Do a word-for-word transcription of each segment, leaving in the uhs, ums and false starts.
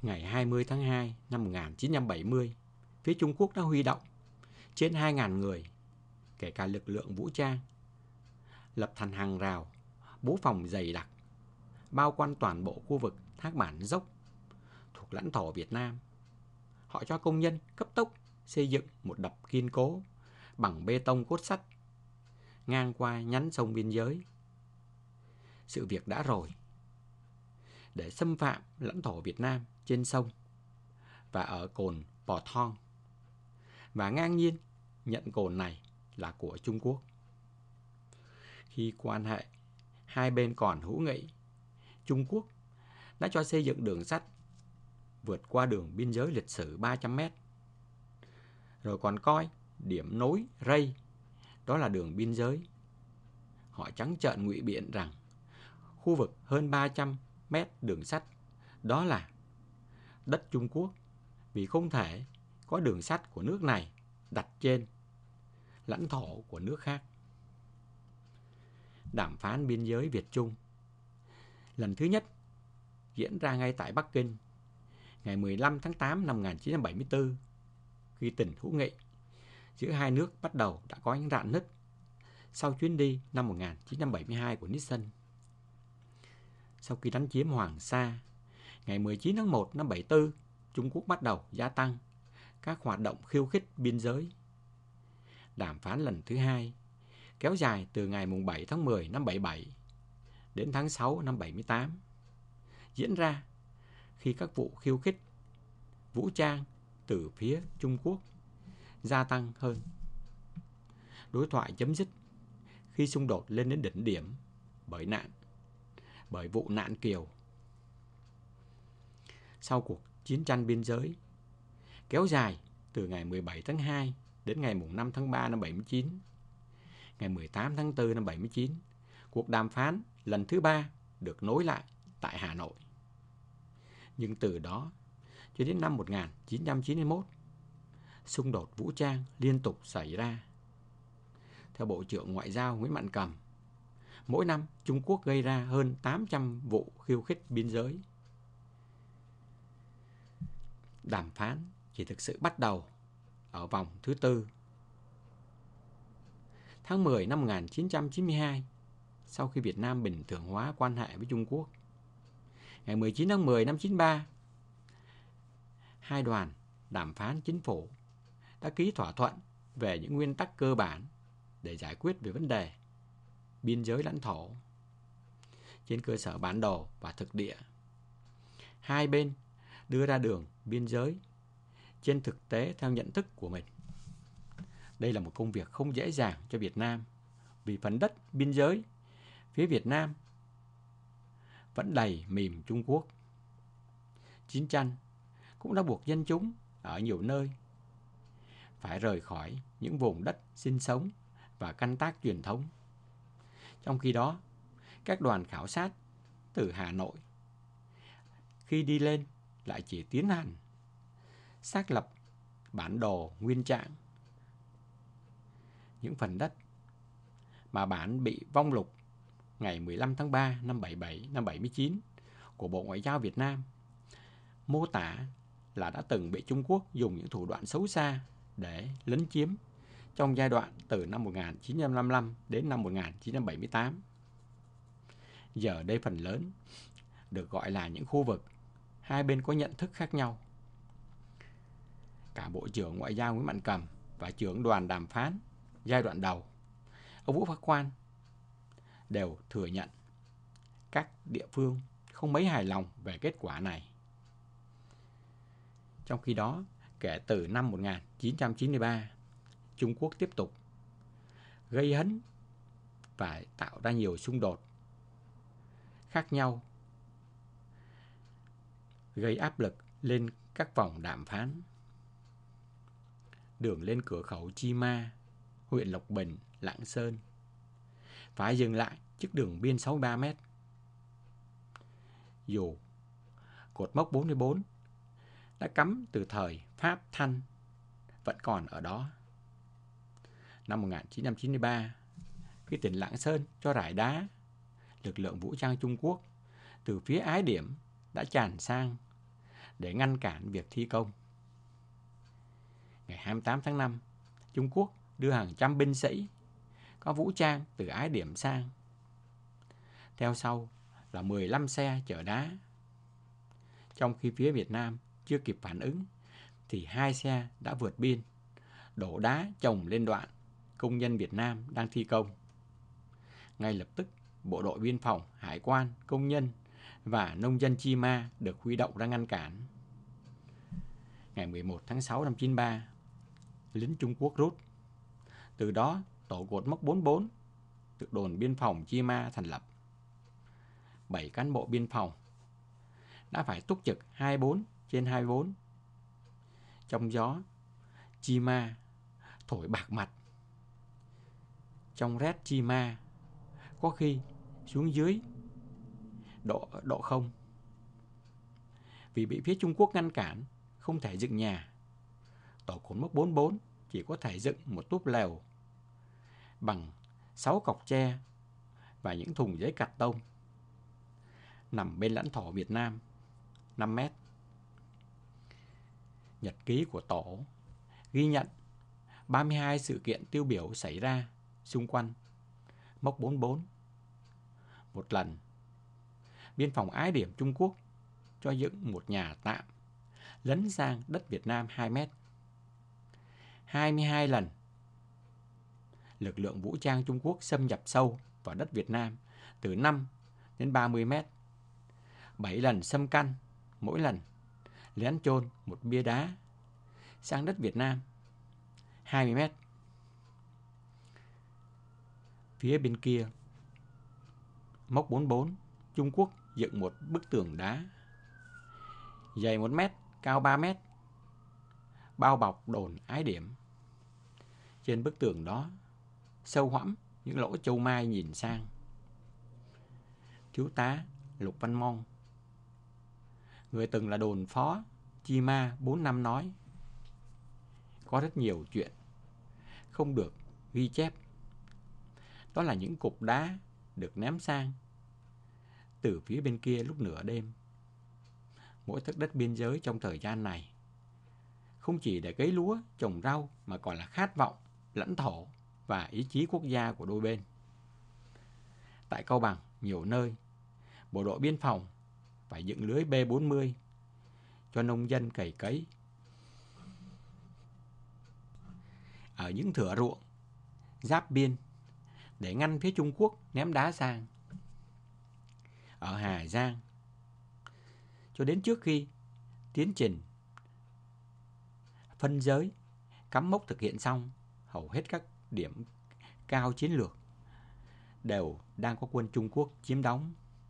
Ngày hai mươi tháng hai năm một nghìn chín trăm bảy mươi, phía Trung Quốc đã huy động trên hai nghìn người, kể cả lực lượng vũ trang, lập thành hàng rào, bố phòng dày đặc, bao quanh toàn bộ khu vực Thác Bản Dốc thuộc lãnh thổ Việt Nam. Họ cho công nhân cấp tốc xây dựng một đập kiên cố bằng bê tông cốt sắt ngang qua nhánh sông biên giới. Sự việc đã rồi. Để xâm phạm lãnh thổ Việt Nam trên sông và ở cồn Pò Thong, và ngang nhiên nhận cồn này là của Trung Quốc. Khi quan hệ hai bên còn hữu nghị, Trung Quốc đã cho xây dựng đường sắt vượt qua đường biên giới lịch sử ba trăm mét, rồi còn coi điểm nối ray đó là đường biên giới. Họ trắng trợn ngụy biện rằng khu vực hơn ba trăm mét đường sắt đó là đất Trung Quốc, vì không thể có đường sắt của nước này đặt trên lãnh thổ của nước khác. Đàm phán biên giới Việt-Trung lần thứ nhất diễn ra ngay tại Bắc Kinh ngày mười lăm tháng tám năm một nghìn chín trăm bảy mươi tư, khi tình hữu nghị giữa hai nước bắt đầu đã có những rạn nứt sau chuyến đi năm một nghìn chín trăm bảy mươi hai của Nixon. Sau khi đánh chiếm Hoàng Sa, ngày mười chín tháng một năm một nghìn chín trăm bảy mươi tư, Trung Quốc bắt đầu gia tăng các hoạt động khiêu khích biên giới. Đàm phán lần thứ hai kéo dài từ ngày bảy tháng mười năm một nghìn chín trăm bảy mươi bảy đến tháng sáu năm một nghìn chín trăm bảy mươi tám, diễn ra khi các vụ khiêu khích vũ trang từ phía Trung Quốc gia tăng hơn. Đối thoại chấm dứt khi xung đột lên đến đỉnh điểm bởi nạn bởi vụ nạn Kiều. Sau cuộc chiến tranh biên giới kéo dài từ ngày mười bảy tháng hai đến ngày năm tháng ba năm bảy mươi chín, ngày mười tám tháng tư năm bảy mươi chín, cuộc đàm phán lần thứ ba được nối lại tại Hà Nội. Nhưng từ đó cho đến năm một nghìn chín trăm chín mươi mốt, xung đột vũ trang liên tục xảy ra. Theo Bộ trưởng Ngoại giao Nguyễn Mạnh Cầm, mỗi năm Trung Quốc gây ra hơn tám trăm vụ khiêu khích biên giới. Đàm phán chỉ thực sự bắt đầu ở vòng thứ tư. Tháng mười năm một nghìn chín trăm chín mươi hai, sau khi Việt Nam bình thường hóa quan hệ với Trung Quốc, ngày mười chín tháng mười năm một nghìn chín trăm chín mươi ba, hai đoàn đàm phán chính phủ đã ký thỏa thuận về những nguyên tắc cơ bản để giải quyết về vấn đề biên giới lãnh thổ. Trên cơ sở bản đồ và thực địa, hai bên đưa ra đường biên giới trên thực tế theo nhận thức của mình. Đây là một công việc không dễ dàng cho Việt Nam, vì phần đất biên giới phía Việt Nam vẫn đầy mìm Trung Quốc. Chiến tranh cũng đã buộc dân chúng ở nhiều nơi phải rời khỏi những vùng đất sinh sống và canh tác truyền thống. Trong khi đó, các đoàn khảo sát từ Hà Nội khi đi lên lại chỉ tiến hành xác lập bản đồ nguyên trạng. Những phần đất mà bản bị vong lục ngày mười lăm tháng ba năm bảy mươi bảy năm bảy mươi chín của Bộ Ngoại giao Việt Nam mô tả là đã từng bị Trung Quốc dùng những thủ đoạn xấu xa để lấn chiếm trong giai đoạn từ năm một nghìn chín trăm năm mươi lăm đến năm một nghìn chín trăm bảy mươi tám. Giờ đây phần lớn được gọi là những khu vực hai bên có nhận thức khác nhau. Cả Bộ trưởng Ngoại giao Nguyễn Mạnh Cầm và trưởng đoàn đàm phán giai đoạn đầu, ông Vũ Phác Quan, đều thừa nhận các địa phương không mấy hài lòng về kết quả này. Trong khi đó, kể từ năm một nghìn chín trăm chín mươi ba, Trung Quốc tiếp tục gây hấn và tạo ra nhiều xung đột khác nhau, gây áp lực lên các vòng đàm phán. Đường lên cửa khẩu Chi Ma, huyện Lộc Bình, Lạng Sơn phải dừng lại trước đường biên sáu mươi ba mét. Dù cột mốc bốn mươi bốn đã cắm từ thời Pháp Thanh vẫn còn ở đó. Năm một nghìn chín trăm chín mươi ba, khi tỉnh Lạng Sơn cho rải đá, lực lượng vũ trang Trung Quốc từ phía Ái Điểm đã tràn sang để ngăn cản việc thi công. Ngày hai mươi tám tháng năm, Trung Quốc đưa hàng trăm binh sĩ có vũ trang từ Ái Điểm sang. Theo sau là mười lăm xe chở đá. Trong khi phía Việt Nam chưa kịp phản ứng thì hai xe đã vượt biên, đổ đá chồng lên đoạn công nhân Việt Nam đang thi công. Ngay lập tức, bộ đội biên phòng, hải quan, công nhân và nông dân Chi Ma được huy động ra ngăn cản. Ngày mười một tháng sáu năm chín mươi ba, lính Trung Quốc rút. Từ đó, tổ cột mốc bốn mươi bốn được đồn biên phòng Chi Ma thành lập. Bảy cán bộ biên phòng đã phải túc trực hai mươi bốn trên hai mươi bốn. Trong gió, Chi Ma thổi bạc mặt. Trong rét Chi Ma, có khi xuống dưới độ, độ không. Vì bị phía Trung Quốc ngăn cản, không thể dựng nhà, tổ cột mốc bốn mươi bốn chỉ có thể dựng một túp lều bằng sáu cọc tre và những thùng giấy cạc tông, nằm bên lãnh thổ Việt Nam năm mét. Nhật ký của tổ ghi nhận ba mươi hai sự kiện tiêu biểu xảy ra xung quanh mốc bốn mươi bốn. Một lần, biên phòng Ái Điểm Trung Quốc cho dựng một nhà tạm lấn sang đất Việt Nam hai mét. hai mươi hai lần, lực lượng vũ trang Trung Quốc xâm nhập sâu vào đất Việt Nam từ năm đến ba mươi mét. bảy lần xâm căn, mỗi lần lén chôn một bia đá sang đất Việt Nam hai mươi mét. Phía bên kia, mốc bốn mươi bốn, Trung Quốc dựng một bức tường đá dày một mét, cao ba mét, bao bọc đồn Ái Điểm. Trên bức tường đó, sâu hoắm những lỗ châu mai nhìn sang. Thiếu tá Lục Văn Mong, người từng là đồn phó Chi Ma bốn năm nói, có rất nhiều chuyện không được ghi chép. Đó là những cục đá được ném sang từ phía bên kia lúc nửa đêm. Mỗi tấc đất biên giới trong thời gian này không chỉ để cấy lúa, trồng rau mà còn là khát vọng, lãnh thổ và ý chí quốc gia của đôi bên. Tại Cao Bằng, nhiều nơi, bộ đội biên phòng phải dựng lưới B bốn mươi cho nông dân cày cấy. Ở những thửa ruộng giáp biên để ngăn phía Trung Quốc ném đá sang. Ở Hà Giang, cho đến trước khi tiến trình phân giới, cắm mốc thực hiện xong, hầu hết các điểm cao chiến lược đều đang có quân Trung Quốc chiếm đóng.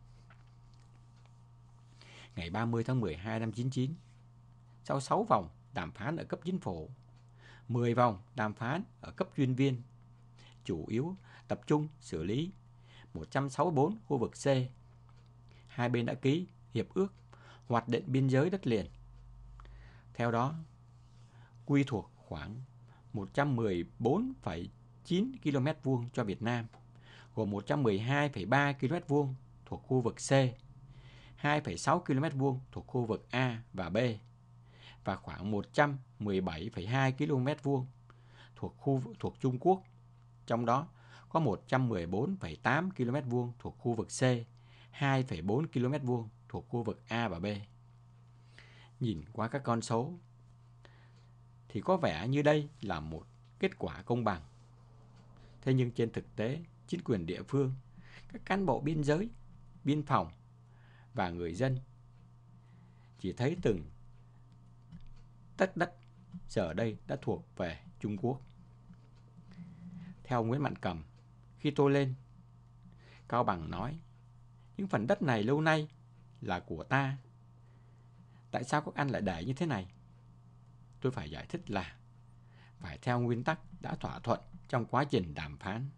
Ngày ba mươi tháng mười hai năm chín mươi chín, sau sáu vòng đàm phán ở cấp chính phủ, mười vòng đàm phán ở cấp chuyên viên, chủ yếu tập trung xử lý một trăm sáu mươi bốn khu vực C, hai bên đã ký hiệp ước hoạch định biên giới đất liền. Theo đó, quy thuộc khoảng một trăm mười bốn phẩy chín ki lô mét vuông cho Việt Nam, gồm một trăm mười hai phẩy ba ki lô mét vuông thuộc khu vực C, hai phẩy sáu ki lô mét vuông thuộc khu vực A và B, và khoảng một trăm mười bảy phẩy hai ki lô mét vuông thuộc khu thuộc Trung Quốc. Trong đó có một trăm mười bốn phẩy tám ki lô mét vuông thuộc khu vực C, hai phẩy bốn ki lô mét vuông thuộc khu vực A và B. Nhìn qua các con số thì có vẻ như đây là một kết quả công bằng. Thế nhưng trên thực tế, chính quyền địa phương, các cán bộ biên giới, biên phòng và người dân chỉ thấy từng tấc đất giờ đây đã thuộc về Trung Quốc. Theo Nguyễn Mạn Cầm, khi tôi lên Cao Bằng nói, những phần đất này lâu nay là của ta. Tại sao các anh lại để như thế này? Tôi phải giải thích là phải theo nguyên tắc đã thỏa thuận trong quá trình đàm phán.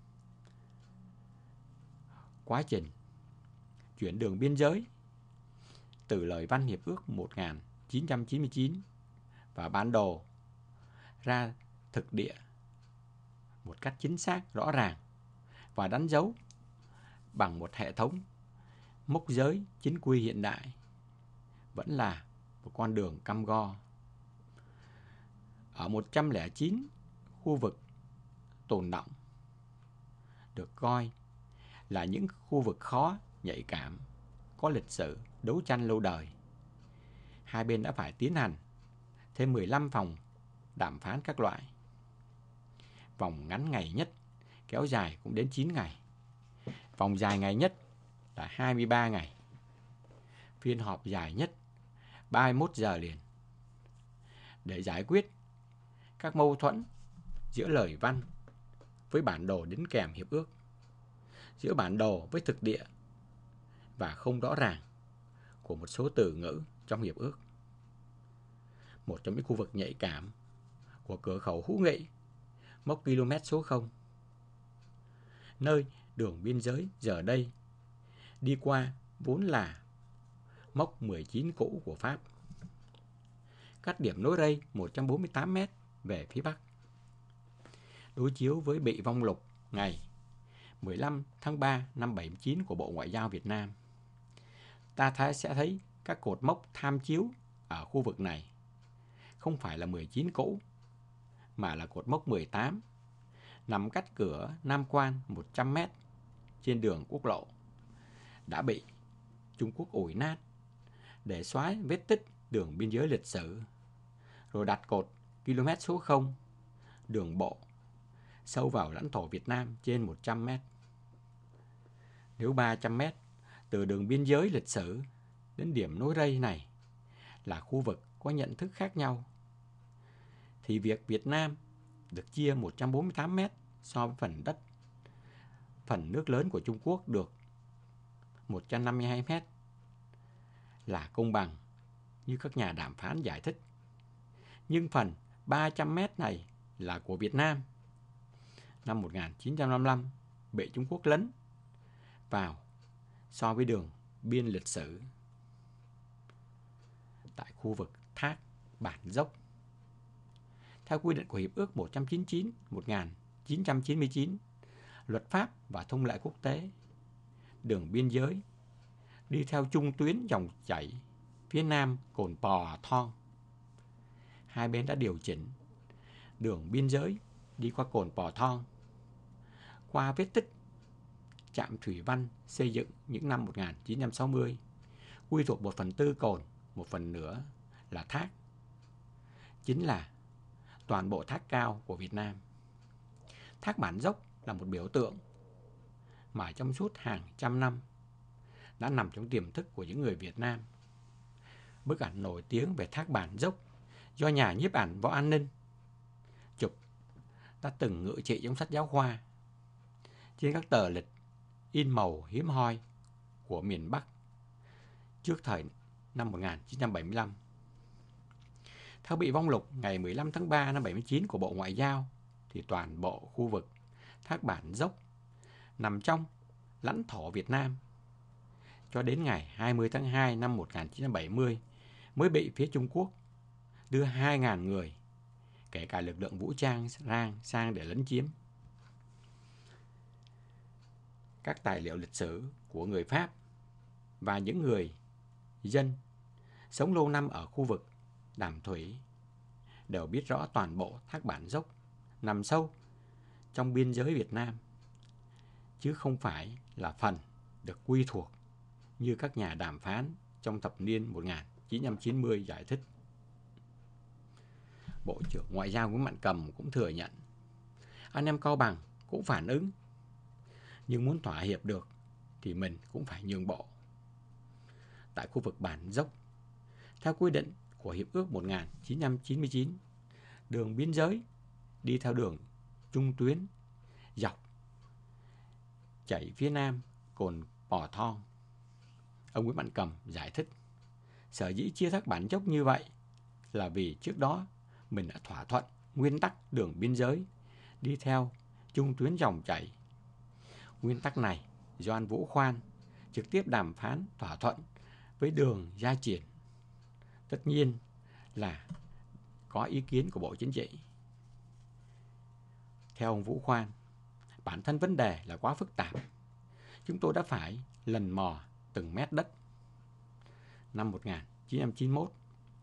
Quá trình chuyển đường biên giới từ lời văn hiệp ước một nghìn chín trăm chín mươi chín và bản đồ ra thực địa một cách chính xác, rõ ràng và đánh dấu bằng một hệ thống mốc giới chính quy hiện đại vẫn là một con đường cam go. Ở một trăm lẻ chín khu vực tồn đọng được coi là những khu vực khó, nhạy cảm, có lịch sử đấu tranh lâu đời, hai bên đã phải tiến hành thêm mười lăm vòng đàm phán các loại. Vòng ngắn ngày nhất kéo dài cũng đến chín ngày. Vòng dài ngày nhất là hai mươi ba ngày. Phiên họp dài nhất ba mươi mốt giờ liền. Để giải quyết các mâu thuẫn giữa lời văn với bản đồ đính kèm hiệp ước, giữa bản đồ với thực địa và không rõ ràng của một số từ ngữ trong hiệp ước. Một trong những khu vực nhạy cảm của cửa khẩu hữu nghị, mốc km số không, nơi đường biên giới giờ đây đi qua vốn là mốc mười chín cũ của Pháp, cách điểm nối rây một trăm bốn mươi tám mét về phía Bắc. Đối chiếu với bị vong lục ngày mười lăm tháng ba năm bảy mươi chín của Bộ Ngoại giao Việt Nam, ta thấy sẽ thấy các cột mốc tham chiếu ở khu vực này không phải là mười chín cũ, mà là cột mốc mười tám, nằm cách cửa Nam Quan một trăm mét trên đường quốc lộ, đã bị Trung Quốc ủi nát để xóa vết tích đường biên giới lịch sử, rồi đặt cột km số không đường bộ sâu vào lãnh thổ Việt Nam trên một trăm mét. Nếu ba trăm mét từ đường biên giới lịch sử đến điểm nối rây này là khu vực có nhận thức khác nhau, thì việc Việt Nam được chia một trăm bốn mươi tám mét so với phần đất, phần nước lớn của Trung Quốc được một trăm năm mươi hai mét là công bằng như các nhà đàm phán giải thích. Nhưng phần ba trăm mét này là của Việt Nam. Năm một nghìn chín trăm năm mươi lăm bị Trung Quốc lấn vào so với đường biên lịch sử. Tại khu vực thác Bản Dốc, theo quy định của Hiệp ước một trăm chín mươi chín một nghìn chín trăm chín mươi chín, luật pháp và thông lệ quốc tế, đường biên giới đi theo trung tuyến dòng chảy phía nam cồn Pò Thon. Hai bên đã điều chỉnh đường biên giới đi qua cồn Pò Thon, qua vết tích trạm thủy văn xây dựng những năm một nghìn chín trăm sáu mươi, quy thuộc một phần tư cồn, một phần nữa là thác, chính là toàn bộ thác cao của Việt Nam. Thác Bản Dốc là một biểu tượng mà trong suốt hàng trăm năm đã nằm trong tiềm thức của những người Việt Nam. Bức ảnh nổi tiếng về thác Bản Dốc do nhà nhiếp ảnh Võ An Ninh chụp đã từng ngự trị trong sách giáo khoa, trên các tờ lịch in màu hiếm hoi của miền Bắc trước thời năm một nghìn chín trăm bảy mươi lăm. Theo bị vong lục ngày mười lăm tháng ba năm bảy mươi chín của Bộ Ngoại giao, thì toàn bộ khu vực thác Bản Dốc nằm trong lãnh thổ Việt Nam cho đến ngày hai mươi tháng hai năm một nghìn chín trăm bảy mươi mới bị phía Trung Quốc đưa hai nghìn người, kể cả lực lượng vũ trang rang sang để lấn chiếm. Các tài liệu lịch sử của người Pháp và những người dân sống lâu năm ở khu vực Đàm Thủy đều biết rõ toàn bộ thác Bản Dốc nằm sâu trong biên giới Việt Nam, chứ không phải là phần được quy thuộc như các nhà đàm phán trong thập niên một nghìn chín trăm chín mươi giải thích. Bộ trưởng Ngoại giao Nguyễn Mạnh Cầm cũng thừa nhận anh em Cao Bằng cũng phản ứng, nhưng muốn thỏa hiệp được thì mình cũng phải nhường bộ. Tại khu vực Bản Dốc, theo quy định của Hiệp ước một nghìn chín trăm chín mươi chín, đường biên giới đi theo đường trung tuyến dọc chảy phía nam cồn Pò Thon. Ông Nguyễn Mạnh Cầm giải thích, sở dĩ chia thác Bản Dốc như vậy là vì trước đó mình đã thỏa thuận nguyên tắc đường biên giới đi theo trung tuyến dòng chảy. Nguyên tắc này do anh Vũ Khoan trực tiếp đàm phán thỏa thuận với Đường Gia Triển, tất nhiên là có ý kiến của Bộ Chính trị. Theo ông Vũ Khoan, bản thân vấn đề là quá phức tạp, chúng tôi đã phải lần mò từng mét đất. Năm một nghìn chín trăm chín mươi mốt,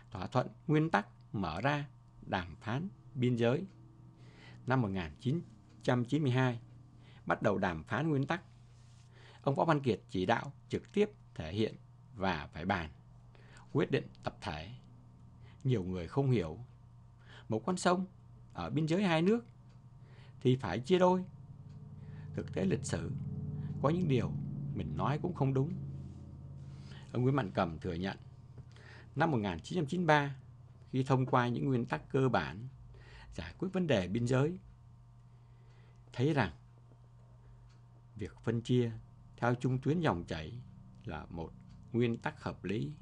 thỏa thuận nguyên tắc mở ra đàm phán biên giới. Năm một nghìn chín trăm chín mươi hai, bắt đầu đàm phán nguyên tắc. Ông Võ Văn Kiệt chỉ đạo trực tiếp thể hiện và phải bàn quyết định tập thể. Nhiều người không hiểu, một con sông ở biên giới hai nước thì phải chia đôi. Thực tế lịch sử có những điều mình nói cũng không đúng. Ông Nguyễn Mạnh Cầm thừa nhận năm một nghìn chín trăm chín mươi ba, khi thông qua những nguyên tắc cơ bản giải quyết vấn đề biên giới, thấy rằng việc phân chia theo trung tuyến dòng chảy là một nguyên tắc hợp lý.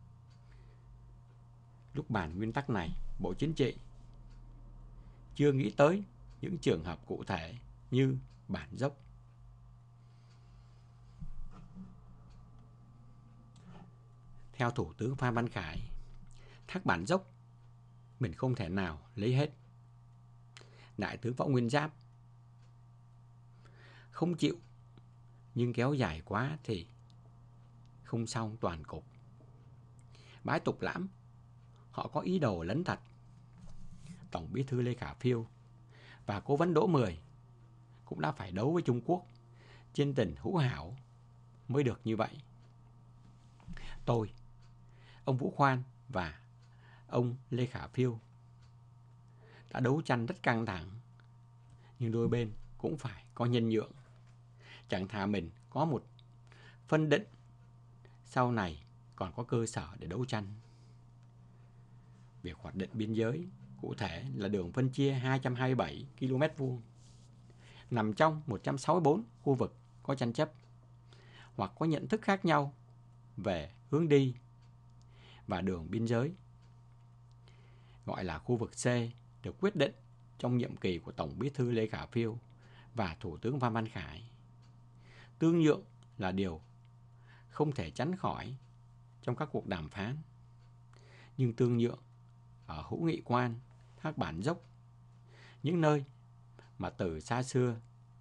Lúc bàn nguyên tắc này, Bộ Chính trị chưa nghĩ tới những trường hợp cụ thể như Bản Dốc. Theo Thủ tướng Phan Văn Khải, thác Bản Dốc mình không thể nào lấy hết. Đại tướng Võ Nguyên Giáp không chịu, nhưng kéo dài quá thì không xong toàn cục. Bái Tục Lãm, họ có ý đồ lấn thật. Tổng Bí thư Lê Khả Phiêu và Cố vấn Đỗ Mười cũng đã phải đấu với Trung Quốc trên tình hữu hảo mới được như vậy. Tôi, ông Vũ Khoan và ông Lê Khả Phiêu đã đấu tranh rất căng thẳng, nhưng đôi bên cũng phải có nhân nhượng. Chẳng thà mình có một phân định, sau này còn có cơ sở để đấu tranh. Việc hoạch định biên giới cụ thể là đường phân chia hai trăm hai mươi bảy ki lô mét vuông, nằm trong một trăm sáu mươi bốn khu vực có tranh chấp hoặc có nhận thức khác nhau về hướng đi và đường biên giới. Gọi là khu vực C, được quyết định trong nhiệm kỳ của Tổng Bí thư Lê Khả Phiêu và Thủ tướng Phan Văn Khải. Tương nhượng là điều không thể tránh khỏi trong các cuộc đàm phán. Nhưng tương nhượng ở Hữu Nghị Quan, thác Bản Dốc, những nơi mà từ xa xưa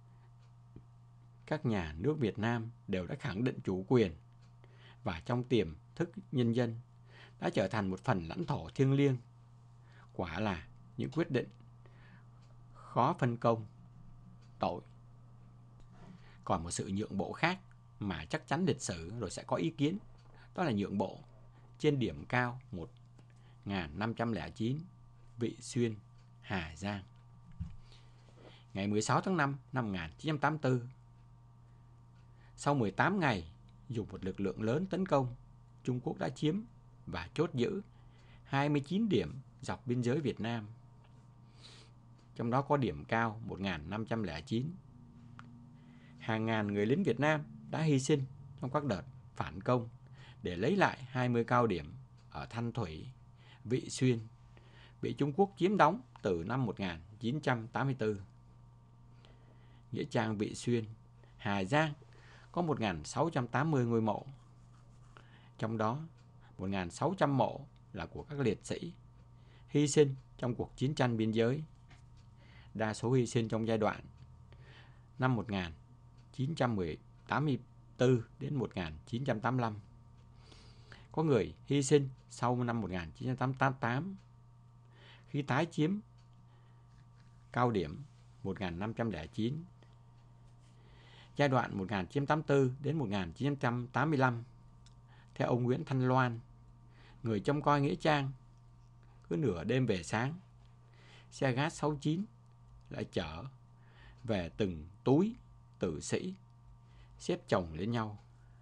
các nhà nước Việt Nam đều đã khẳng định chủ quyền và trong tiềm thức nhân dân đã trở thành một phần lãnh thổ thiêng liêng. Quả là những quyết định khó phân công tội. Còn một sự nhượng bộ khác mà chắc chắn lịch sử rồi sẽ có ý kiến, đó là nhượng bộ trên điểm cao một nghìn năm trăm lẻ chín, Vị Xuyên, Hà Giang. Ngày mười sáu tháng năm năm một nghìn chín trăm tám mươi tư, sau mười tám ngày dùng một lực lượng lớn tấn công, Trung Quốc đã chiếm và chốt giữ hai mươi chín điểm dọc biên giới Việt Nam. Trong đó có điểm cao một nghìn năm trăm lẻ chín. Hàng ngàn người lính Việt Nam đã hy sinh trong các đợt phản công để lấy lại hai mươi cao điểm ở Thanh Thủy, Vị Xuyên, bị Trung Quốc chiếm đóng từ năm một nghìn chín trăm tám mươi tư. Nghĩa trang Vị Xuyên, Hà Giang có một nghìn sáu trăm tám mươi ngôi mộ. Trong đó, một nghìn sáu trăm mộ là của các liệt sĩ hy sinh trong cuộc chiến tranh biên giới. Đa số hy sinh trong giai đoạn năm một nghìn chín trăm tám mươi tư đến một nghìn chín trăm tám mươi lăm. Có người hy sinh sau năm một nghìn chín trăm tám mươi tám khi tái chiếm cao điểm một nghìn năm trăm lẻ chín. Giai đoạn một nghìn chín trăm tám mươi tư đến một nghìn chín trăm tám mươi lăm, theo ông Nguyễn Thanh Loan, người trông coi nghĩa trang, cứ nửa đêm về sáng, xe gát sáu chín lại chở về từng túi tử sĩ xếp chồng lên nhau.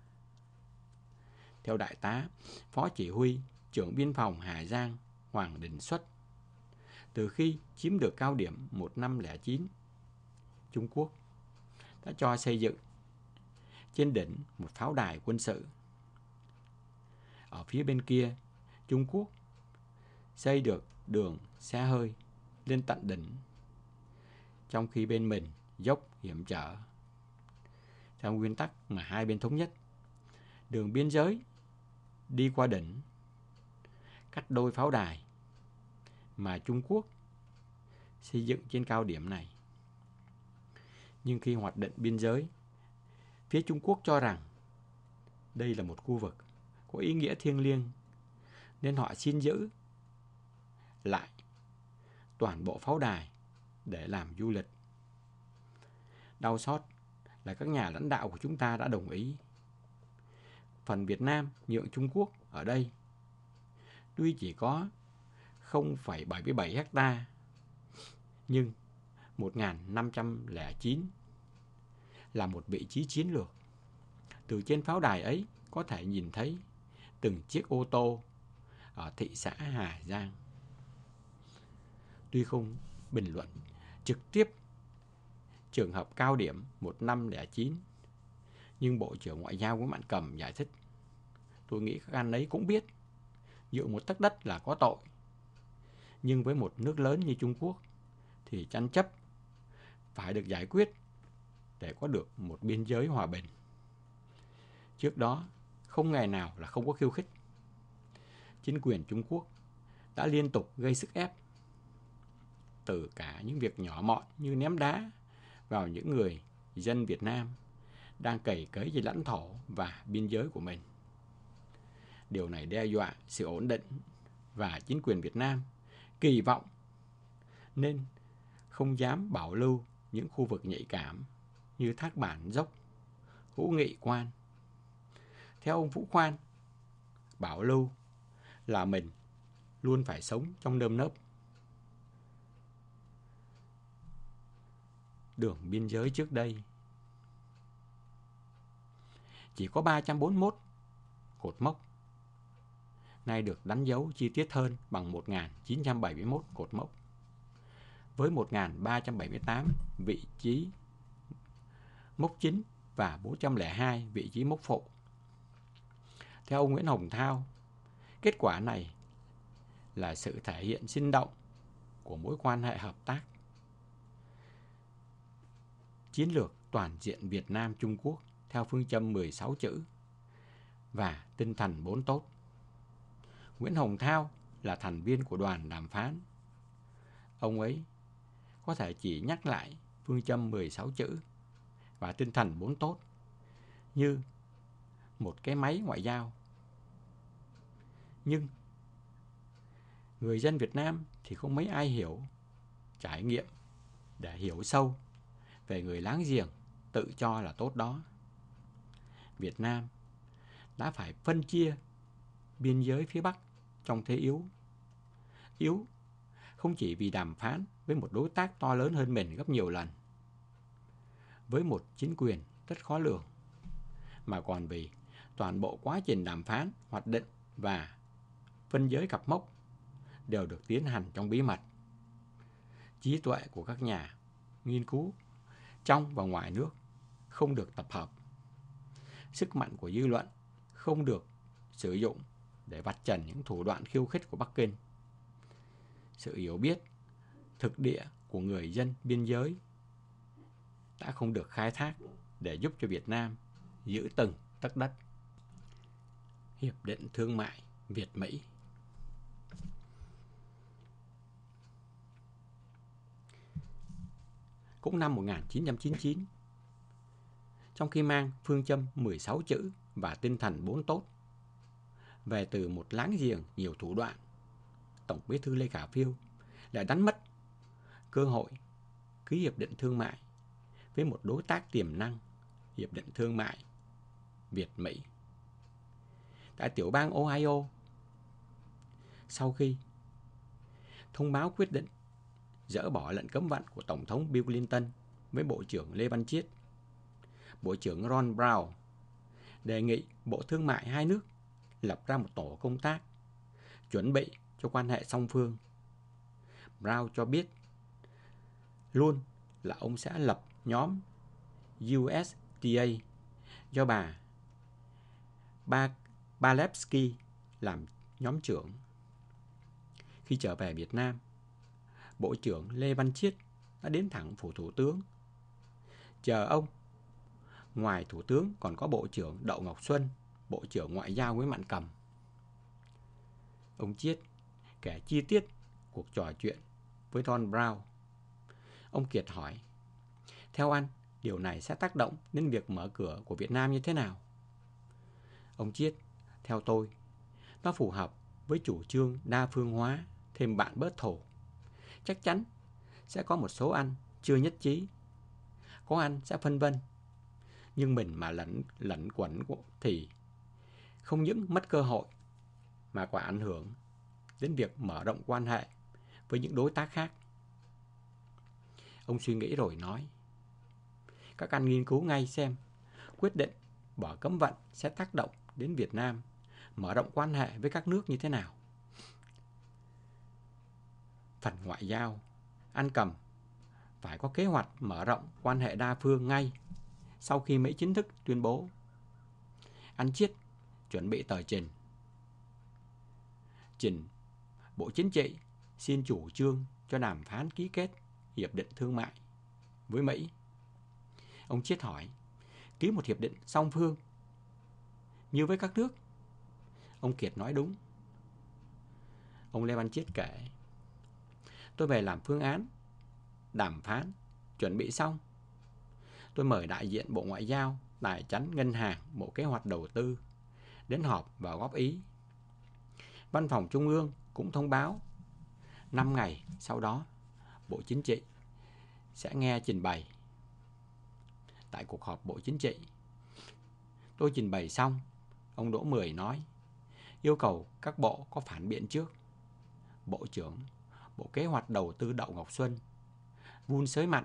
Theo Đại tá Phó Chỉ huy trưởng biên phòng Hà Giang Hoàng Đình Xuất, từ khi chiếm được cao điểm một nghìn năm trăm lẻ chín, Trung Quốc đã cho xây dựng trên đỉnh một pháo đài quân sự. Ở phía bên kia, Trung Quốc xây được đường xe hơi lên tận đỉnh, trong khi bên mình dốc hiểm trở. Theo nguyên tắc mà hai bên thống nhất, đường biên giới đi qua đỉnh, cắt đôi pháo đài mà Trung Quốc xây dựng trên cao điểm này. Nhưng khi hoạch định biên giới, phía Trung Quốc cho rằng đây là một khu vực có ý nghĩa thiêng liêng, nên họ xin giữ lại toàn bộ pháo đài để làm du lịch. Đau xót là các nhà lãnh đạo của chúng ta đã đồng ý. Phần Việt Nam nhượng Trung Quốc ở đây tuy chỉ có không phẩy bảy mươi bảy hecta, nhưng một nghìn năm trăm lẻ chín là một vị trí chiến lược. Từ trên pháo đài ấy có thể nhìn thấy từng chiếc ô tô ở thị xã Hà Giang. Tuy không bình luận trực tiếp trường hợp cao điểm một nghìn năm trăm lẻ chín, nhưng Bộ trưởng Ngoại giao Nguyễn Mạnh Cẩm giải thích: tôi nghĩ các anh ấy cũng biết nhượng một tấc đất là có tội, nhưng với một nước lớn như Trung Quốc thì tranh chấp phải được giải quyết để có được một biên giới hòa bình. Trước đó không ngày nào là không có khiêu khích. Chính quyền Trung Quốc đã liên tục gây sức ép, từ cả những việc nhỏ mọn như ném đá vào những người dân Việt Nam đang cày cấy trên lãnh thổ và biên giới của mình. Điều này đe dọa sự ổn định và chính quyền Việt Nam kỳ vọng nên không dám bảo lưu những khu vực nhạy cảm như Thác Bản Dốc, Hữu Nghị Quan. Theo ông Vũ Khoan, bảo lưu là mình luôn phải sống trong nơm nớp. Đường biên giới trước đây chỉ có ba trăm bốn mươi mốt cột mốc, nay được đánh dấu chi tiết hơn bằng một nghìn chín trăm bảy mươi mốt cột mốc, với một nghìn ba trăm bảy mươi tám vị trí mốc chính và bốn trăm lẻ hai vị trí mốc phụ. Theo ông Nguyễn Hồng Thao, kết quả này là sự thể hiện sinh động của mối quan hệ hợp tác chiến lược toàn diện Việt Nam-Trung Quốc theo phương châm mười sáu chữ và tinh thần bốn tốt. Nguyễn Hồng Thao là thành viên của đoàn đàm phán. Ông ấy có thể chỉ nhắc lại phương châm mười sáu chữ và tinh thần bốn tốt như một cái máy ngoại giao. Nhưng người dân Việt Nam thì không mấy ai hiểu, trải nghiệm để hiểu sâu về người láng giềng tự cho là tốt đó. Việt Nam đã phải phân chia biên giới phía Bắc trong thế yếu. Yếu không chỉ vì đàm phán với một đối tác to lớn hơn mình gấp nhiều lần, với một chính quyền rất khó lường, mà còn vì toàn bộ quá trình đàm phán, hoạch định và phân giới cặp mốc đều được tiến hành trong bí mật. Trí tuệ của các nhà nghiên cứu trong và ngoài nước không được tập hợp. Sức mạnh của dư luận không được sử dụng để vạch trần những thủ đoạn khiêu khích của Bắc Kinh. Sự hiểu biết thực địa của người dân biên giới đã không được khai thác để giúp cho Việt Nam giữ từng tấc đất. Hiệp định Thương mại Việt-Mỹ. Cũng năm một nghìn chín trăm chín mươi chín, trong khi mang phương châm mười sáu chữ và tinh thần bốn tốt về từ một láng giềng nhiều thủ đoạn, Tổng Bí thư Lê Khả Phiêu lại đánh mất cơ hội ký hiệp định thương mại với một đối tác tiềm năng, hiệp định thương mại Việt-Mỹ. Tại tiểu bang Ohio, sau khi thông báo quyết định dỡ bỏ lệnh cấm vận của Tổng thống Bill Clinton với Bộ trưởng Lê Văn Chiết, Bộ trưởng Ron Brown đề nghị Bộ Thương mại hai nước lập ra một tổ công tác chuẩn bị cho quan hệ song phương. Brown cho biết luôn là ông sẽ lập nhóm u ét đê a do bà Balevsky làm nhóm trưởng. Khi trở về Việt Nam, Bộ trưởng Lê Văn Chiết đã đến thẳng phủ Thủ tướng. Chờ ông, ngoài Thủ tướng còn có Bộ trưởng Đậu Ngọc Xuân, Bộ trưởng Ngoại giao Nguyễn Mạnh Cẩm. Ông Chiết kể chi tiết cuộc trò chuyện với Ron Brown. Ông Kiệt hỏi, theo anh, điều này sẽ tác động đến việc mở cửa của Việt Nam như thế nào? Ông Chiết, theo tôi, nó phù hợp với chủ trương đa phương hóa thêm bạn bớt thù. Chắc chắn sẽ có một số anh chưa nhất trí, có anh sẽ phân vân. Nhưng mình mà lẫn lẫn quẩn thì không những mất cơ hội mà còn ảnh hưởng đến việc mở rộng quan hệ với những đối tác khác. Ông suy nghĩ rồi nói, các anh nghiên cứu ngay xem quyết định bỏ cấm vận sẽ tác động đến Việt Nam mở rộng quan hệ với các nước như thế nào. Phần ngoại giao, anh Cầm phải có kế hoạch mở rộng quan hệ đa phương ngay sau khi Mỹ chính thức tuyên bố. Anh Chiết chuẩn bị tờ trình. Trình Bộ Chính trị xin chủ trương cho đàm phán ký kết hiệp định thương mại với Mỹ. Ông Chiết hỏi, ký một hiệp định song phương như với các nước? Ông Kiệt nói đúng. Ông Lê Văn Chiết kể, tôi về làm phương án, đàm phán, chuẩn bị xong. Tôi mời đại diện Bộ Ngoại giao, Tài chánh, Ngân hàng, Bộ Kế hoạch Đầu tư đến họp và góp ý. Văn phòng Trung ương cũng thông báo năm ngày sau đó Bộ Chính trị sẽ nghe trình bày. Tại cuộc họp Bộ Chính trị, tôi trình bày xong, ông Đỗ Mười nói, yêu cầu các bộ có phản biện trước. Bộ trưởng Bộ Kế hoạch Đầu tư Đậu Ngọc Xuân vun sới mặn.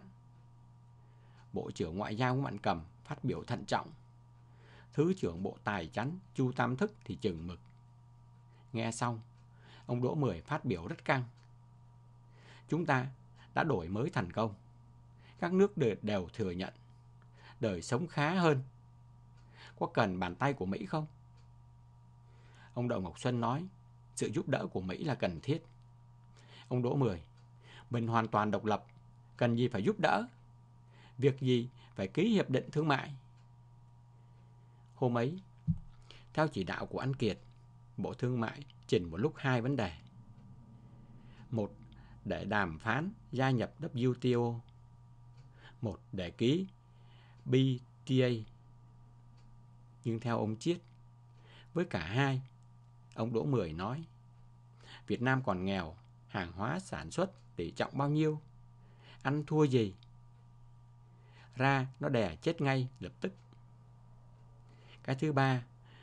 Bộ trưởng Ngoại giao Nguyễn Mạnh Cầm phát biểu thận trọng. Thứ trưởng Bộ Tài chánh Chu Tam Thức thì chừng mực. Nghe xong, ông Đỗ Mười phát biểu rất căng. Chúng ta đã đổi mới thành công. Các nước đều thừa nhận. Đời sống khá hơn. Có cần bàn tay của Mỹ không? Ông Đậu Ngọc Xuân nói, sự giúp đỡ của Mỹ là cần thiết. Ông Đỗ Mười, mình hoàn toàn độc lập, cần gì phải giúp đỡ? Việc gì phải ký hiệp định thương mại? Hôm ấy, theo chỉ đạo của anh Kiệt, Bộ Thương mại trình một lúc hai vấn đề. Một, để đàm phán gia nhập W T O. Một, để ký B T A. Nhưng theo ông Chiết, với cả hai, ông Đỗ Mười nói, Việt Nam còn nghèo, hàng hóa sản xuất tỷ trọng bao nhiêu? Ăn thua gì? Ra nó đè chết ngay lập tức. Cái thứ ba,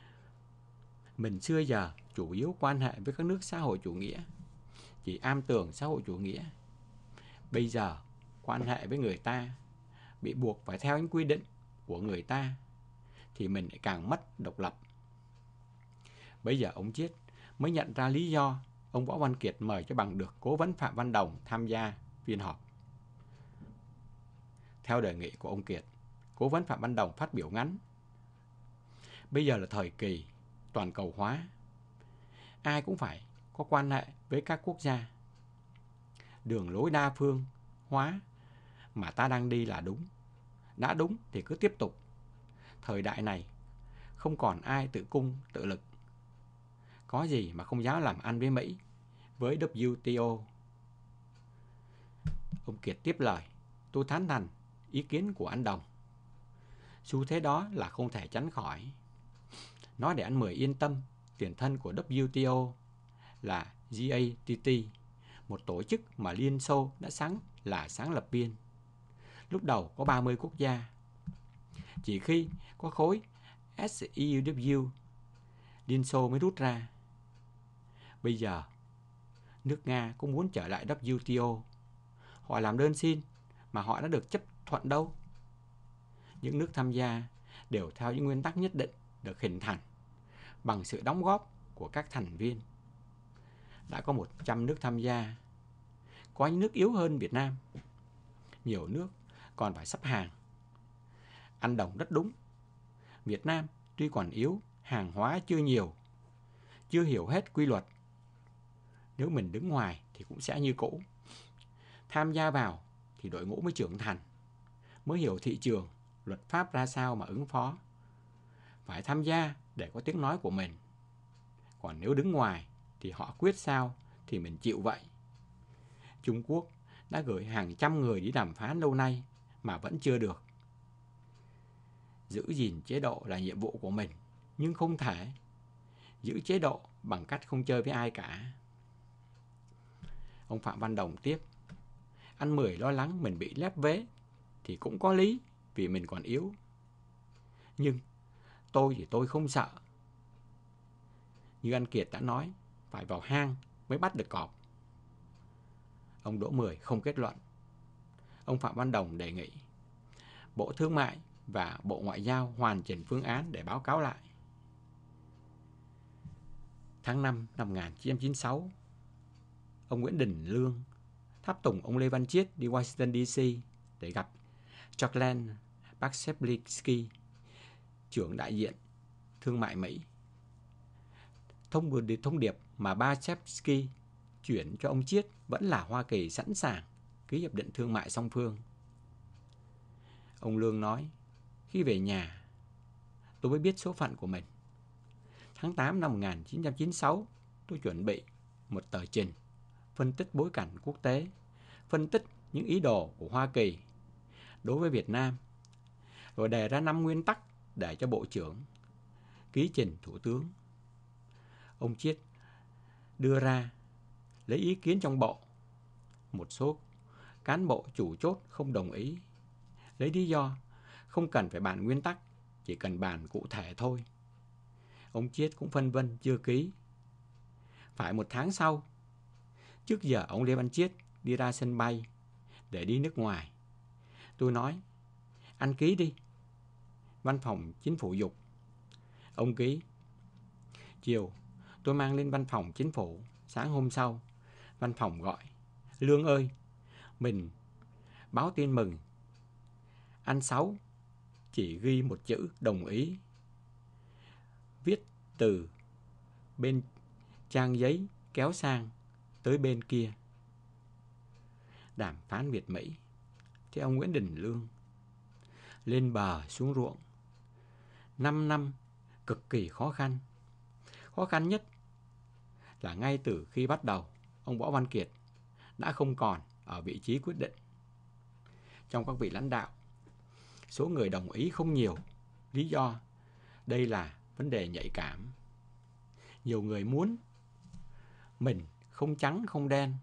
mình xưa giờ chủ yếu quan hệ với các nước xã hội chủ nghĩa, chỉ am tường xã hội chủ nghĩa. Bây giờ quan hệ với người ta bị buộc phải theo những quy định của người ta thì mình lại càng mất độc lập. Bây giờ ông Chiết mới nhận ra lý do ông Võ Văn Kiệt mời cho bằng được cố vấn Phạm Văn Đồng tham gia phiên họp. Theo đề nghị của ông Kiệt, cố vấn Phạm Văn Đồng phát biểu ngắn. Bây giờ là thời kỳ toàn cầu hóa. Ai cũng phải có quan hệ với các quốc gia. Đường lối đa phương hóa mà ta đang đi là đúng. Đã đúng thì cứ tiếp tục. Thời đại này không còn ai tự cung tự lực. Có gì mà không dám làm ăn với Mỹ, với W T O. Ông Kiệt tiếp lời, tôi thán thành ý kiến của anh Đồng. Xu thế đó là không thể tránh khỏi. Nói để anh Mười yên tâm, tiền thân của W T O là G A T T, một tổ chức mà Liên Xô đã sáng là sáng lập viên. Lúc đầu có ba mươi quốc gia. Chỉ khi có khối S E U W, Liên Xô mới rút ra. Bây giờ, nước Nga cũng muốn trở lại W T O. Họ làm đơn xin mà họ đã được chấp thuận đâu. Những nước tham gia đều theo những nguyên tắc nhất định được hình thành bằng sự đóng góp của các thành viên. Đã có một trăm nước tham gia. Có những nước yếu hơn Việt Nam. Nhiều nước còn phải sắp hàng. Anh Đồng rất đúng. Việt Nam tuy còn yếu, hàng hóa chưa nhiều, chưa hiểu hết quy luật. Nếu mình đứng ngoài thì cũng sẽ như cũ. Tham gia vào thì đội ngũ mới trưởng thành, mới hiểu thị trường, luật pháp ra sao mà ứng phó. Phải tham gia để có tiếng nói của mình. Còn nếu đứng ngoài thì họ quyết sao thì mình chịu vậy. Trung Quốc đã gửi hàng trăm người đi đàm phán lâu nay mà vẫn chưa được. Giữ gìn chế độ là nhiệm vụ của mình, nhưng không thể giữ chế độ bằng cách không chơi với ai cả. Ông Phạm Văn Đồng tiếp. Anh Mười lo lắng mình bị lép vế thì cũng có lý, vì mình còn yếu. Nhưng tôi thì tôi không sợ. Như anh Kiệt đã nói, phải vào hang mới bắt được cọp. Ông Đỗ Mười không kết luận. Ông Phạm Văn Đồng đề nghị Bộ Thương mại và Bộ Ngoại giao hoàn chỉnh phương án để báo cáo lại. Tháng năm năm một nghìn chín trăm chín mươi sáu, ông Nguyễn Đình Lương tháp tùng ông Lê Văn Chiết đi Washington đê xê để gặp Jacqueline Paczewski, trưởng đại diện thương mại Mỹ. Thông, thông điệp mà Paczewski chuyển cho ông Chiết vẫn là Hoa Kỳ sẵn sàng ký hiệp định thương mại song phương. Ông Lương nói, khi về nhà, tôi mới biết số phận của mình. Tháng tám năm một nghìn chín trăm chín mươi sáu, tôi chuẩn bị một tờ trình phân tích bối cảnh quốc tế, phân tích những ý đồ của Hoa Kỳ đối với Việt Nam, rồi đề ra năm nguyên tắc để cho Bộ trưởng ký trình Thủ tướng. Ông Chiết đưa ra lấy ý kiến trong bộ. Một số cán bộ chủ chốt không đồng ý, lấy lý do không cần phải bàn nguyên tắc, chỉ cần bàn cụ thể thôi. Ông Chiết cũng phân vân chưa ký. Phải một tháng sau, trước giờ ông Lê Văn Chiết đi ra sân bay để đi nước ngoài, tôi nói, anh ký đi. Văn phòng chính phủ giục. Ông ký. Chiều, tôi mang lên văn phòng chính phủ. Sáng hôm sau, văn phòng gọi. Lương ơi, mình báo tin mừng. Anh Sáu chỉ ghi một chữ đồng ý. Viết từ bên trang giấy kéo sang tới bên kia. Đàm phán Việt Mỹ, theo ông Nguyễn Đình Lương, lên bờ xuống ruộng. Năm năm cực kỳ khó khăn. Khó khăn nhất là ngay từ khi bắt đầu, ông Võ Văn Kiệt đã không còn ở vị trí quyết định. Trong các vị lãnh đạo, số người đồng ý không nhiều. Lý do đây là vấn đề nhạy cảm. Nhiều người muốn mình không trắng không đen,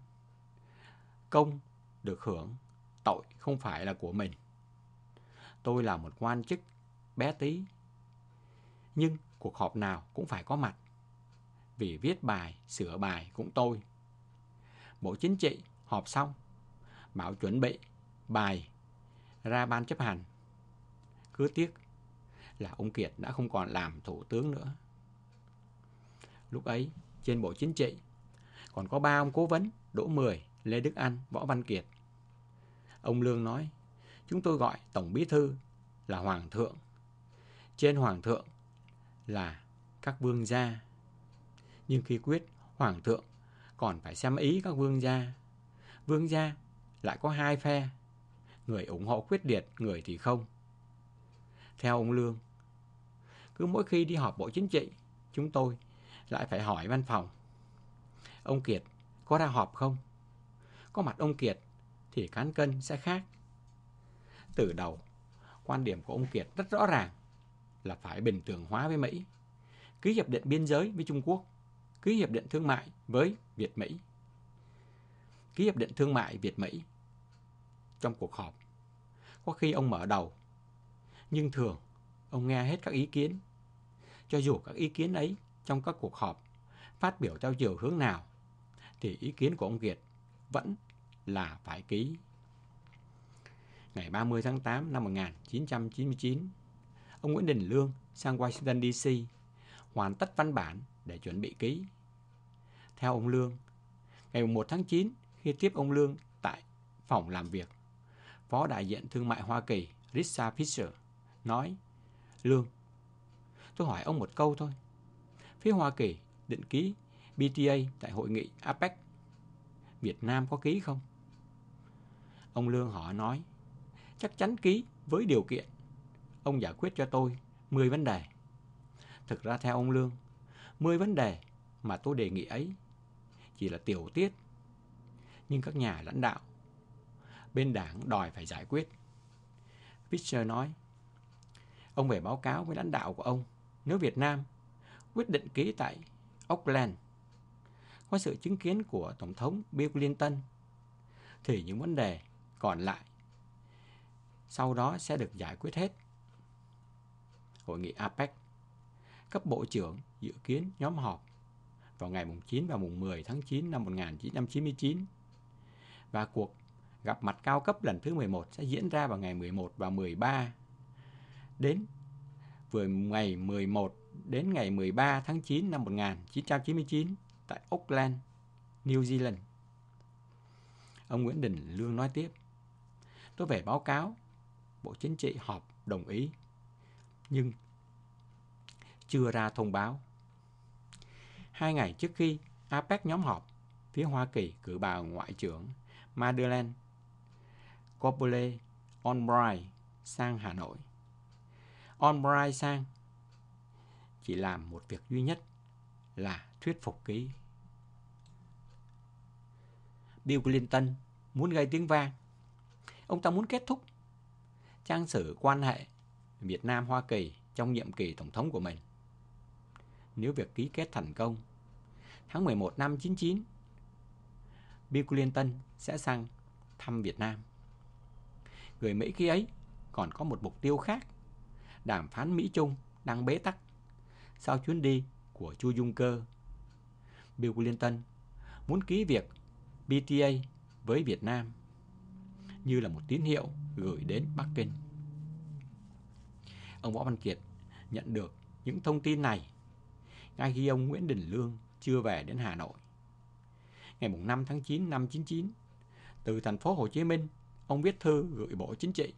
công được hưởng, tội không phải là của mình. Tôi là một quan chức bé tí, nhưng cuộc họp nào cũng phải có mặt, vì viết bài, sửa bài cũng tôi. Bộ Chính trị họp xong, bảo chuẩn bị bài ra ban chấp hành. Cứ tiếc là ông Kiệt đã không còn làm thủ tướng nữa. Lúc ấy, trên Bộ Chính trị còn có ba ông cố vấn: Đỗ Mười, Lê Đức Anh, Võ Văn Kiệt. Ông Lương nói, chúng tôi gọi Tổng Bí thư là Hoàng thượng. Trên Hoàng thượng là các vương gia. Nhưng khi quyết, Hoàng thượng còn phải xem ý các vương gia. Vương gia lại có hai phe, người ủng hộ quyết liệt, người thì không. Theo ông Lương, cứ mỗi khi đi họp Bộ Chính trị, chúng tôi lại phải hỏi văn phòng, ông Kiệt có ra họp không? Có mặt ông Kiệt thì cán cân sẽ khác. Từ đầu, quan điểm của ông Kiệt rất rõ ràng là phải bình thường hóa với Mỹ, ký hiệp định biên giới với Trung Quốc, ký hiệp định thương mại với Việt Mỹ. Ký hiệp định thương mại Việt Mỹ. Trong cuộc họp, có khi ông mở đầu, nhưng thường ông nghe hết các ý kiến. Cho dù các ý kiến ấy trong các cuộc họp phát biểu theo chiều hướng nào, thì ý kiến của ông Kiệt vẫn là phải ký. Ngày ba mươi tháng tám năm một nghìn chín trăm chín mươi chín, ông Nguyễn Đình Lương sang Washington đê xê hoàn tất văn bản để chuẩn bị ký. Theo ông Lương, ngày một tháng chín, khi tiếp ông Lương tại phòng làm việc, Phó đại diện thương mại Hoa Kỳ Richard Fisher nói, Lương, tôi hỏi ông một câu thôi. Phía Hoa Kỳ định ký bê tê a tại hội nghị a pếch. Việt Nam có ký không? Ông Lương họ nói, chắc chắn ký với điều kiện ông giải quyết cho tôi mười vấn đề. Thực ra theo ông Lương, mười vấn đề mà tôi đề nghị ấy chỉ là tiểu tiết, nhưng các nhà lãnh đạo bên đảng đòi phải giải quyết. Fisher nói, ông về báo cáo với lãnh đạo của ông, nếu Việt Nam quyết định ký tại Auckland, có sự chứng kiến của Tổng thống Bill Clinton, thì những vấn đề còn lại sau đó sẽ được giải quyết hết. Hội nghị a pếch cấp bộ trưởng dự kiến nhóm họp vào ngày chín và mười tháng chín năm một nghìn chín trăm chín mươi chín, và cuộc gặp mặt cao cấp lần thứ mười một sẽ diễn ra vào ngày mười một và mười ba đến vừa ngày mười một đến ngày mười ba tháng chín năm một nghìn chín trăm chín mươi chín tại Auckland, New Zealand. Ông Nguyễn Đình Lương nói tiếp: tôi về báo cáo Bộ Chính trị họp đồng ý, nhưng chưa ra thông báo. Hai ngày trước khi a pếch nhóm họp, phía Hoa Kỳ cử bà Ngoại trưởng Madeleine Copeland Albright sang Hà Nội. Albright sang chỉ làm một việc duy nhất là thuyết phục ký. Bill Clinton muốn gây tiếng vang. Ông ta muốn kết thúc trang sử quan hệ Việt Nam-Hoa Kỳ trong nhiệm kỳ tổng thống của mình. Nếu việc ký kết thành công, tháng mười một năm chín mươi chín, Bill Clinton sẽ sang thăm Việt Nam. Người Mỹ khi ấy còn có một mục tiêu khác. Đàm phán Mỹ-Trung đang bế tắc sau chuyến đi của Chu Dung Cơ. Bill Clinton muốn ký việc pê tê a với Việt Nam như là một tín hiệu gửi đến Bắc Kinh. Ông Võ Văn Kiệt nhận được những thông tin này ngay khi ông Nguyễn Đình Lương chưa về đến Hà Nội. Ngày năm tháng chín năm chín mươi chín, từ thành phố Hồ Chí Minh, ông viết thư gửi Bộ Chính trị: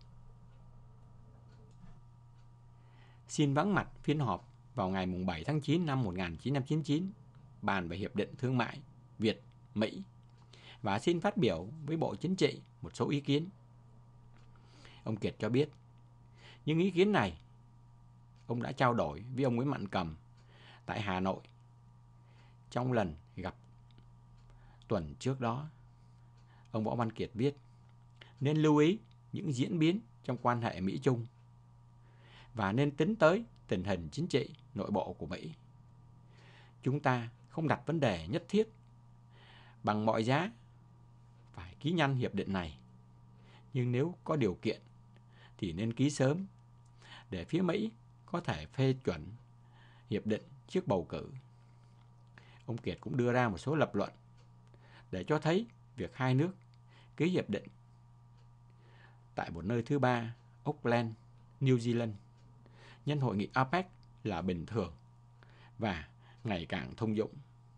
xin vắng mặt phiên họp vào ngày bảy tháng chín năm một nghìn chín trăm chín mươi chín bàn về Hiệp định Thương mại Việt-Mỹ và xin phát biểu với Bộ Chính trị một số ý kiến. Ông Kiệt cho biết, những ý kiến này ông đã trao đổi với ông Nguyễn Mạnh Cầm tại Hà Nội trong lần gặp tuần trước đó. Ông Võ Văn Kiệt viết, nên lưu ý những diễn biến trong quan hệ Mỹ-Trung và nên tính tới tình hình chính trị nội bộ của Mỹ. Chúng ta không đặt vấn đề nhất thiết bằng mọi giá phải ký nhanh hiệp định này, nhưng nếu có điều kiện thì nên ký sớm để phía Mỹ có thể phê chuẩn hiệp định trước bầu cử. Ông Kiệt cũng đưa ra một số lập luận để cho thấy việc hai nước ký hiệp định tại một nơi thứ ba, Auckland, New Zealand, nhân hội nghị a pếch là bình thường và ngày càng thông dụng.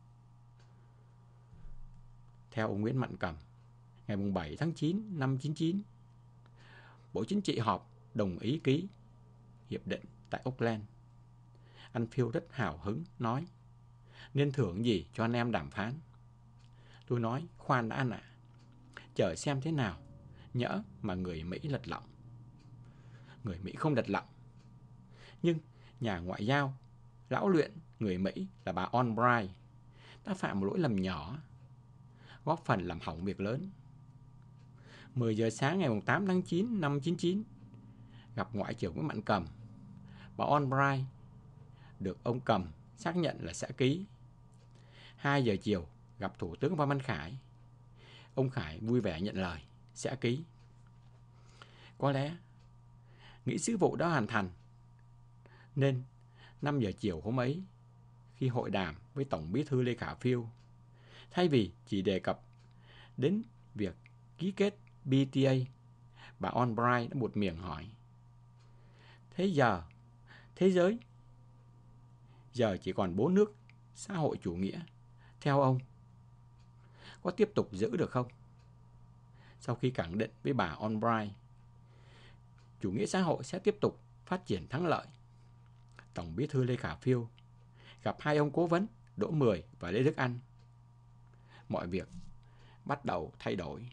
Theo ông Nguyễn Mạnh Cầm, ngày bảy tháng chín năm chín mươi chín, Bộ Chính trị họp đồng ý ký hiệp định tại Auckland. Anh Phiêu rất hào hứng nói, nên thưởng gì cho anh em đàm phán. Tôi nói, khoan đã anh ạ, chờ xem thế nào, nhỡ mà người Mỹ lật lọng. Người Mỹ không lật lọng, nhưng nhà ngoại giao lão luyện người Mỹ là bà Albright đã phạm một lỗi lầm nhỏ, góp phần làm hỏng việc lớn. mười giờ sáng ngày tám tháng chín năm chín mươi chín, gặp Ngoại trưởng Nguyễn Mạnh Cầm, bà Albright được ông Cầm xác nhận là sẽ ký. hai giờ chiều gặp Thủ tướng Phan Văn Khải, ông Khải vui vẻ nhận lời sẽ ký. Có lẽ nghĩ sứ vụ đã hoàn thành, nên năm giờ chiều hôm ấy, khi hội đàm với Tổng Bí thư Lê Khả Phiêu, thay vì chỉ đề cập đến việc ký kết pê tê a, bà Albright đã buột miệng hỏi, thế giờ thế giới giờ chỉ còn bốn nước xã hội chủ nghĩa, theo ông có tiếp tục giữ được không? Sau khi khẳng định với bà Albright chủ nghĩa xã hội sẽ tiếp tục phát triển thắng lợi, Tổng Bí thư Lê Khả Phiêu gặp hai ông cố vấn Đỗ Mười và Lê Đức Anh. Mọi việc bắt đầu thay đổi.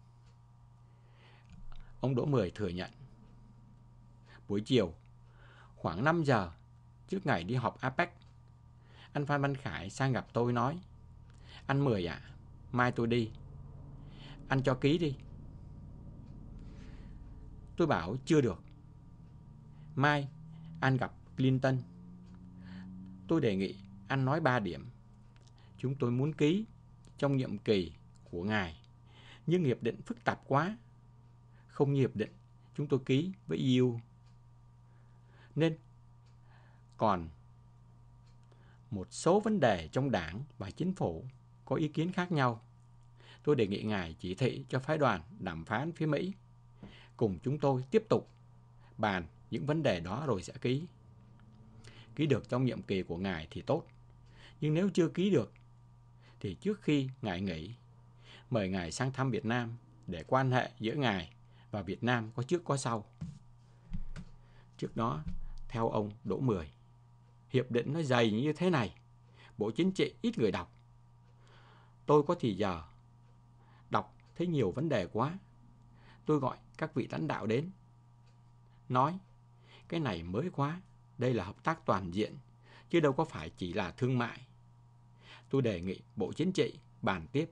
Ông Đỗ Mười thừa nhận, buổi chiều khoảng năm giờ trước ngày đi họp a pếch, anh Phan Văn Khải sang gặp tôi nói, anh Mười ạ, à, mai tôi đi, anh cho ký đi. Tôi bảo chưa được, mai anh gặp Clinton, tôi đề nghị anh nói ba điểm chúng tôi muốn ký trong nhiệm kỳ của ngài, nhưng hiệp định phức tạp quá, không như hiệp định chúng tôi ký với e u. Nên còn một số vấn đề trong đảng và chính phủ có ý kiến khác nhau. Tôi đề nghị ngài chỉ thị cho phái đoàn đàm phán phía Mỹ cùng chúng tôi tiếp tục bàn những vấn đề đó rồi sẽ ký. Ký được trong nhiệm kỳ của ngài thì tốt, nhưng nếu chưa ký được thì trước khi ngài nghỉ, mời ngài sang thăm Việt Nam để quan hệ giữa ngài và Việt Nam có trước có sau. Trước đó, theo ông Đỗ Mười, hiệp định nó dày như thế này, Bộ Chính trị ít người đọc. Tôi có thì giờ đọc thấy nhiều vấn đề quá. Tôi gọi các vị lãnh đạo đến, nói cái này mới quá, đây là hợp tác toàn diện, chứ đâu có phải chỉ là thương mại. Tôi đề nghị Bộ Chính trị bàn tiếp.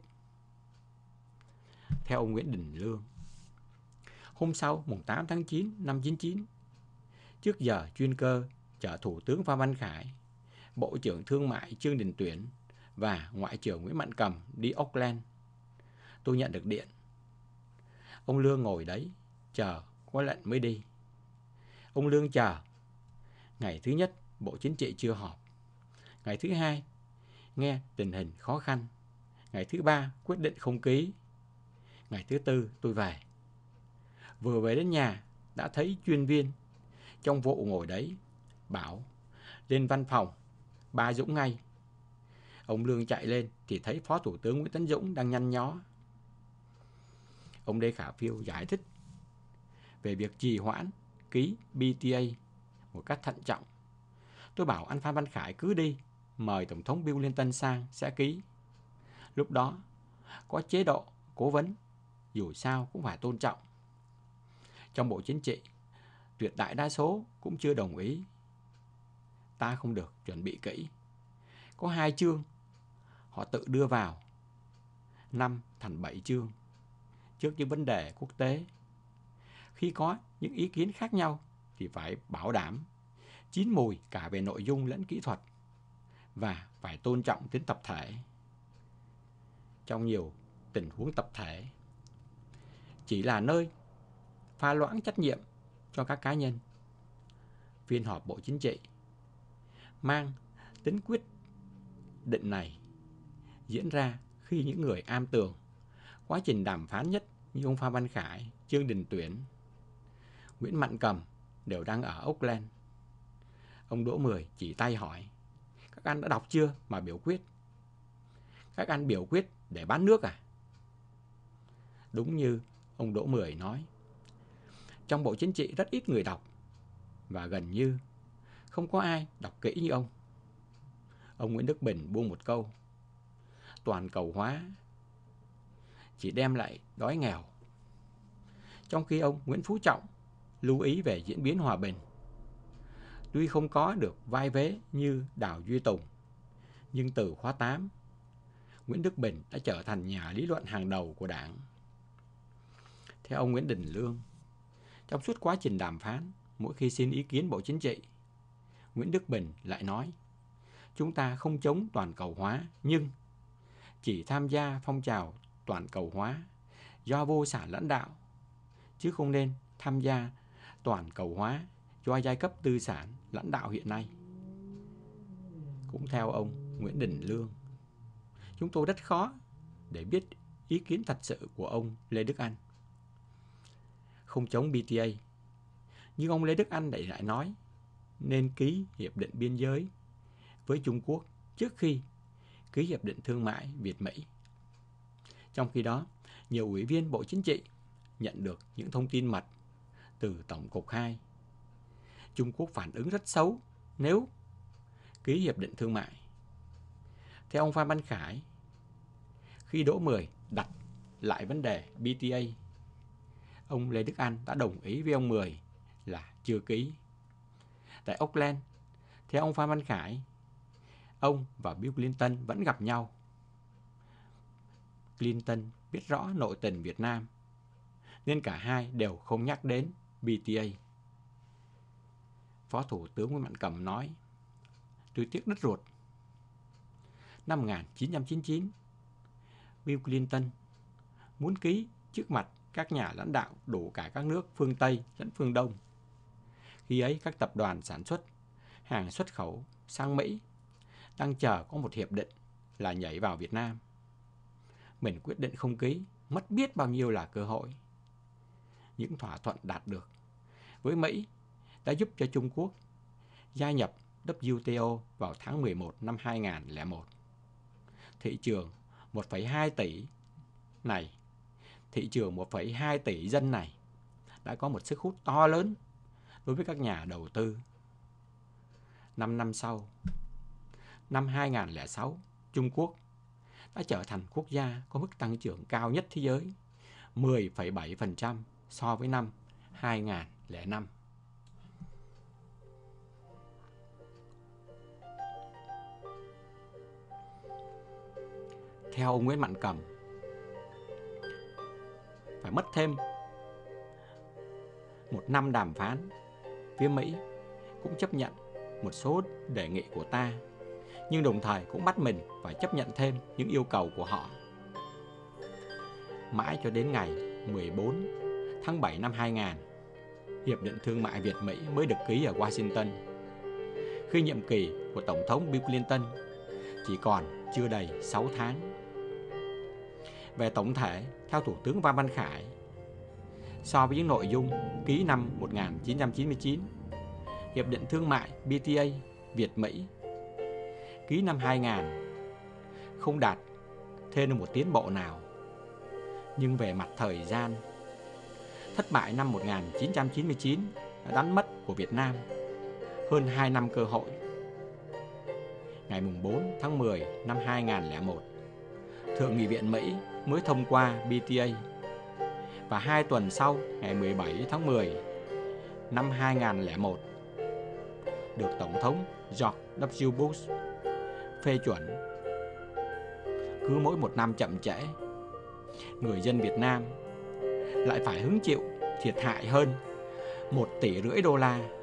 Theo ông Nguyễn Đình Lương, hôm sau mùng tám tháng chín năm chín mươi chín, trước giờ chuyên cơ chở Thủ tướng Phan Văn Khải, Bộ trưởng Thương mại Trương Đình Tuyển và Ngoại trưởng Nguyễn Mạnh Cầm đi Auckland. Tôi nhận được điện. Ông Lương ngồi đấy, chờ có lệnh mới đi. Ông Lương chờ. Ngày thứ nhất, Bộ Chính trị chưa họp. Ngày thứ hai, nghe tình hình khó khăn. Ngày thứ ba, quyết định không ký. Ngày thứ tư, tôi về. Vừa về đến nhà, đã thấy chuyên viên trong vụ ngồi đấy, bảo lên văn phòng, ba Dũng ngay. Ông Lương chạy lên thì thấy Phó Thủ tướng Nguyễn Tấn Dũng đang nhăn nhó. Ông Lê Khả Phiêu giải thích về việc trì hoãn ký bê tê a một cách thận trọng. Tôi bảo anh Phan Văn Khải cứ đi, mời Tổng thống Bill Clinton sang sẽ ký. Lúc đó có chế độ cố vấn, dù sao cũng phải tôn trọng. Trong Bộ Chính trị, tuyệt đại đa số cũng chưa đồng ý. Ta không được chuẩn bị kỹ. Có hai chương họ tự đưa vào, năm thành bảy chương, trước những vấn đề quốc tế. Khi có những ý kiến khác nhau thì phải bảo đảm chín mùi cả về nội dung lẫn kỹ thuật và phải tôn trọng tính tập thể. Trong nhiều tình huống tập thể chỉ là nơi pha loãng trách nhiệm cho các cá nhân. Phiên họp Bộ Chính trị mang tính quyết định này diễn ra khi những người am tường quá trình đàm phán nhất như ông Phan Văn Khải, Trương Đình Tuyển, Nguyễn Mạnh Cầm đều đang ở Auckland. Ông Đỗ Mười chỉ tay hỏi: các anh đã đọc chưa mà biểu quyết? Các anh biểu quyết để bán nước à? Đúng như ông Đỗ Mười nói, trong Bộ Chính trị rất ít người đọc và gần như không có ai đọc kỹ như ông. Ông Nguyễn Đức Bình buông một câu: toàn cầu hóa chỉ đem lại đói nghèo. Trong khi ông Nguyễn Phú Trọng lưu ý về diễn biến hòa bình. Tuy không có được vai vế như Đào Duy Tùng, nhưng từ khóa tám, Nguyễn Đức Bình đã trở thành nhà lý luận hàng đầu của Đảng. Theo ông Nguyễn Đình Lương, trong suốt quá trình đàm phán, mỗi khi xin ý kiến Bộ Chính trị, Nguyễn Đức Bình lại nói: chúng ta không chống toàn cầu hóa, nhưng chỉ tham gia phong trào toàn cầu hóa do vô sản lãnh đạo, chứ không nên tham gia toàn cầu hóa do giai cấp tư sản lãnh đạo hiện nay. Cũng theo ông Nguyễn Đình Lương, chúng tôi rất khó để biết ý kiến thật sự của ông Lê Đức Anh. Không chống bê tê a, nhưng ông Lê Đức Anh lại lại nói nên ký hiệp định biên giới với Trung Quốc trước khi ký hiệp định thương mại Việt-Mỹ. Trong khi đó, nhiều ủy viên Bộ Chính trị nhận được những thông tin mật từ Tổng cục hai. Trung Quốc phản ứng rất xấu nếu ký hiệp định thương mại. Theo ông Phan Văn Khải, khi Đỗ Mười đặt lại vấn đề bê tê a, ông Lê Đức Anh đã đồng ý với ông Mười là chưa ký. Tại Auckland, theo ông Phan Văn Khải, ông và Bill Clinton vẫn gặp nhau. Clinton biết rõ nội tình Việt Nam, nên cả hai đều không nhắc đến bê tê a. Phó Thủ tướng Nguyễn Mạnh Cầm nói: tôi tiếc đứt ruột. năm một nghìn chín trăm chín mươi chín, Bill Clinton muốn ký trước mặt các nhà lãnh đạo đủ cả các nước phương Tây lẫn phương Đông. Khi ấy, các tập đoàn sản xuất hàng xuất khẩu sang Mỹ đang chờ có một hiệp định là nhảy vào Việt Nam. Mình quyết định không ký, mất biết bao nhiêu là cơ hội. Những thỏa thuận đạt được với Mỹ đã giúp cho Trung Quốc gia nhập W T O vào tháng mười một năm hai nghìn lẻ một. Thị trường một phẩy hai tỷ này, thị trường một phẩy hai tỷ dân này đã có một sức hút to lớn đối với các nhà đầu tư. Năm năm sau, năm hai nghìn lẻ sáu, Trung Quốc đã trở thành quốc gia có mức tăng trưởng cao nhất thế giới, mười phẩy bảy phần trăm so với năm hai nghìn lẻ năm. Theo ông Nguyễn Mạnh Cầm, phải mất thêm một năm đàm phán, phía Mỹ cũng chấp nhận một số đề nghị của ta, nhưng đồng thời cũng bắt mình phải chấp nhận thêm những yêu cầu của họ. Mãi cho đến ngày mười bốn tháng bảy năm hai nghìn, Hiệp định Thương mại Việt-Mỹ mới được ký ở Washington, khi nhiệm kỳ của Tổng thống Bill Clinton chỉ còn chưa đầy sáu tháng. Về tổng thể, theo Thủ tướng Phan Văn Khải, so với những nội dung ký năm một nghìn chín trăm chín mươi chín, Hiệp định Thương mại B T A Việt-Mỹ ký năm hai nghìn không đạt thêm được một tiến bộ nào. Nhưng về mặt thời gian, thất bại năm một nghìn chín trăm chín mươi chín đã đánh mất của Việt Nam hơn hai năm cơ hội. Ngày bốn tháng mười năm hai nghìn lẻ một, Thượng nghị viện Mỹ mới thông qua B T A, và hai tuần sau, ngày mười bảy tháng mười năm hai nghìn lẻ một, được Tổng thống George W. Bush phê chuẩn. Cứ mỗi một năm chậm trễ, người dân Việt Nam lại phải hứng chịu thiệt hại hơn một tỷ rưỡi đô la